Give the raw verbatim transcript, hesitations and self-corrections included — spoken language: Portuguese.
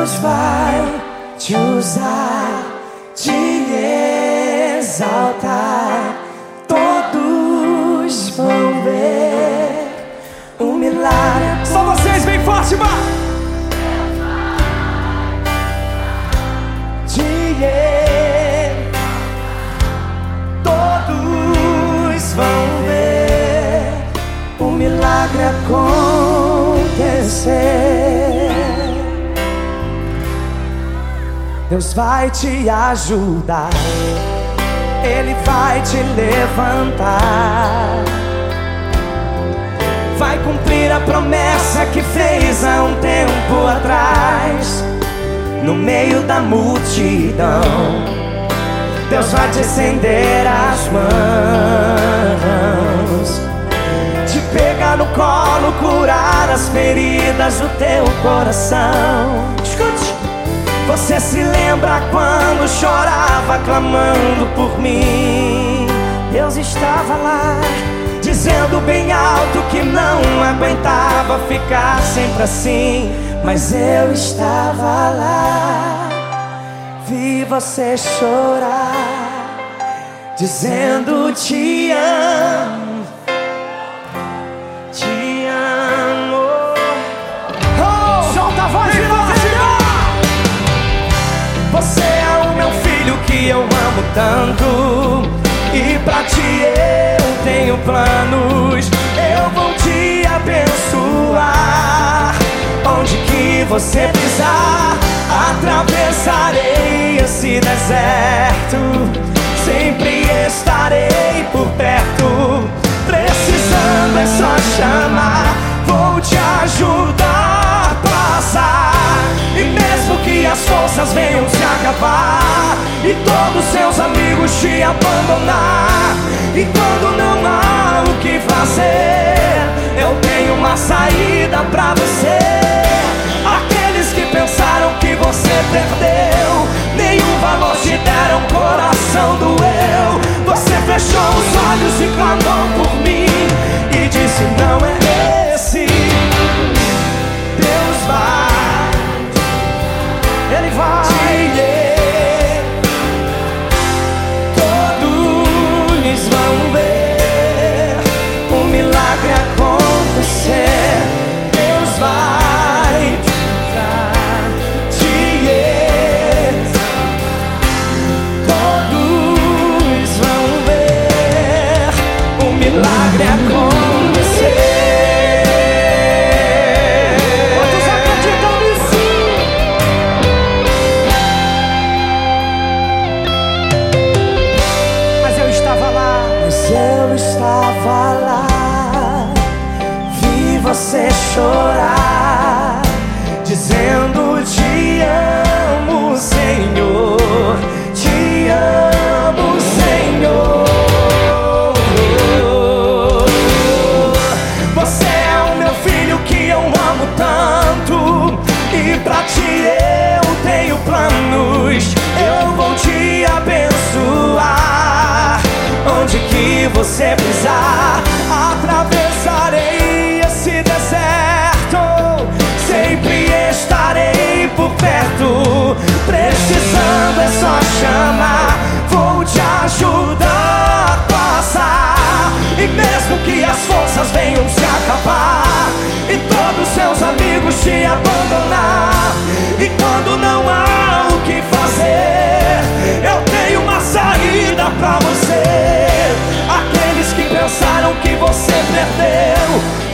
Deus vai te usar, te exaltar. Todos vão ver um milagre. Só vocês, bem forte, vai! Te Todos vão ver um milagre acontecer. Deus vai te ajudar, Ele vai te levantar, vai cumprir a promessa que fez há um tempo atrás. No meio da multidão, Deus vai te estender as mãos, te pegar no colo, curar as feridas do teu coração. Escute! Você se lembra quando chorava clamando por mim? Deus estava lá, dizendo bem alto que não aguentava ficar sempre assim. Mas eu estava lá, vi você chorar, dizendo te amo, te amo. Oh, solta a voz, você é o meu filho que eu amo tanto, e pra ti eu tenho planos. Eu vou te abençoar. Onde que você pisar, atravessarei esse deserto. Sempre estarei por perto. Precisando é só chamar, vou te ajudar a passar. E mesmo que as forças venham se acabar e todos seus amigos te abandonar, e quando não há o que fazer, eu tenho uma saída pra você. Aqueles que pensaram que você perdeu, nenhum valor te deram, coração doeu. Você fechou os olhos e clamou por mim e disse não é esse. Deus vai, Ele vai te todos vão ver um milagre acontecer. Deus vai te todos vão ver um milagre acontecer. Quantos acreditam nisso? Mas eu estava lá, mas eu estava lá, vi você chorar, dizendo te amo, Senhor, te amo, Senhor. Você é o meu filho que eu amo tanto, e pra ti eu tenho planos. Eu vou te abençoar. Onde que você pisar, atravessarei esse deserto. Sempre estarei por perto. Precisando é só chamar, vou te ajudar a passar. E mesmo que as forças venham se acabar e todos seus amigos te abandonar, e quando não há o que fazer, eu tenho uma saída pra você. Aqueles que pensaram que você perdeu,